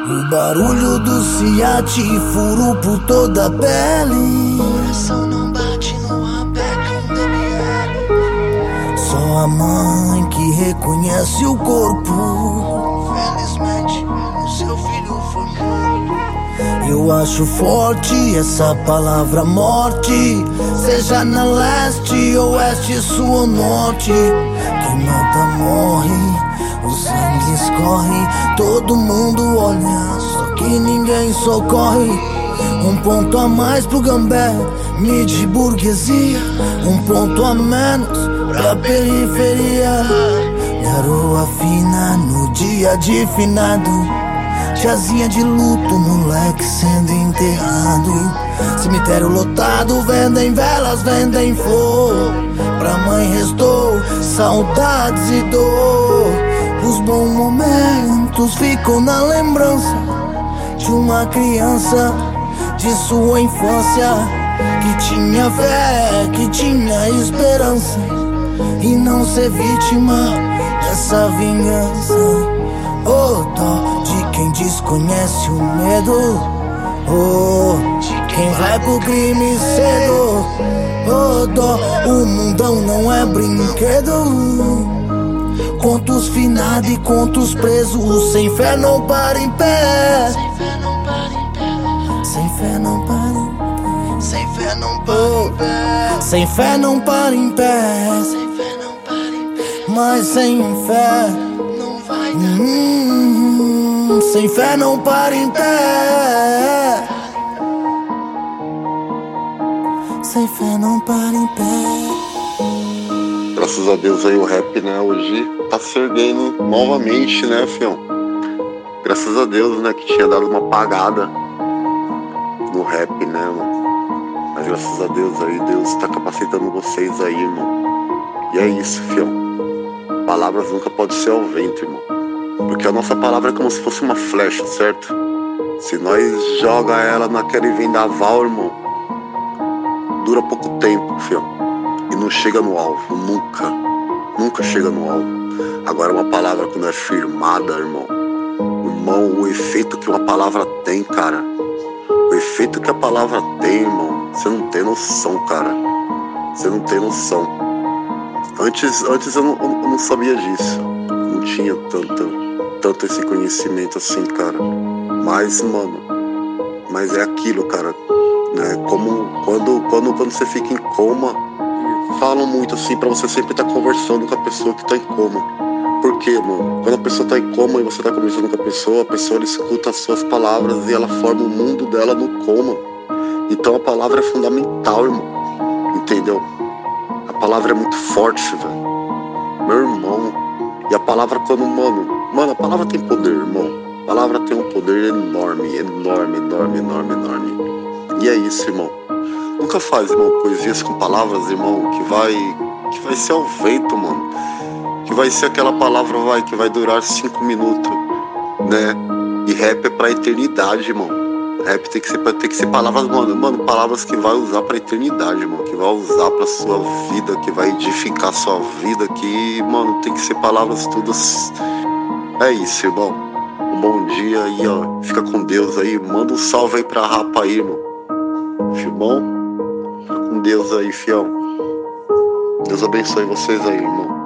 O barulho do Ciate furo por toda a pele. Coração não bate no aberto DBL. Só a mãe que reconhece o corpo. Felizmente, o seu filho foi morto. Eu acho forte essa palavra morte. Seja na leste, oeste, sul ou norte. Quem mata morre, o sangue escorre, todo mundo olha, só que ninguém socorre. Um ponto a mais pro Gambé, mid burguesia. Um ponto a menos pra periferia. Garoa fina no dia de finado. Tiazinha de luto, moleque sendo enterrado. Cemitério lotado, vendem velas, vendem flor. Pra mãe restou saudades e dor. Os bons momentos ficam na lembrança de uma criança de sua infância, que tinha fé, que tinha esperança, e não ser vítima dessa vingança. Oh, dó de quem desconhece o medo. Oh, de quem vai pro crime cedo. Oh, dó, o mundão não é brinquedo. Contos finados e contos presos. Sem fé não para em pé. Sem fé não para em pé. Sem fé não para em pé. Sem fé não para em pé. Sem fé não para em pé. Sem fé não para em pé. Mas sem fé não vai dar. Sem fé não para em pé. Sem fé não para em pé. Graças a Deus aí o rap, né, hoje tá se erguendo novamente, né, fião? Graças a Deus, né, que tinha dado uma apagada no rap, né, mano? Mas graças a Deus aí, Deus tá capacitando vocês aí, irmão. E é isso, fião. Palavras nunca podem ser ao vento, irmão. Porque a nossa palavra é como se fosse uma flecha, certo? Se nós joga ela naquele vendaval, irmão, dura pouco tempo, fião. E não chega no alvo, nunca chega no alvo. Agora uma palavra quando é firmada, irmão, o efeito que uma palavra tem, cara, o efeito que a palavra tem, irmão, você não tem noção, cara, você não tem noção. Antes eu não sabia disso, não tinha tanto esse conhecimento assim, cara, mas, mano, mas é aquilo, cara, né, como quando você fica em coma, falam muito assim pra você sempre estar conversando com a pessoa que tá em coma. Por quê, mano? Quando a pessoa tá em coma e você tá conversando com a pessoa ela escuta as suas palavras e ela forma o mundo dela no coma. Então a palavra é fundamental, irmão. Entendeu? A palavra é muito forte, velho. Meu irmão. E a palavra quando, mano, a palavra tem poder, irmão. A palavra tem um poder enorme. E é isso, irmão. Nunca faz, irmão, poesias com palavras, irmão, que vai ser ao vento, mano. Que vai ser aquela palavra, que vai durar 5 minutos, né? E rap é pra eternidade, irmão. Rap tem que ser palavras, mano, palavras que vai usar pra eternidade, irmão. Que vai usar pra sua vida, que vai edificar sua vida, que, mano, tem que ser palavras todas. É isso, irmão. Um bom dia aí, ó. Fica com Deus aí. Manda um salve aí pra Rapa aí, irmão. Firmão? Com Deus aí, fião. Deus abençoe vocês aí, irmão.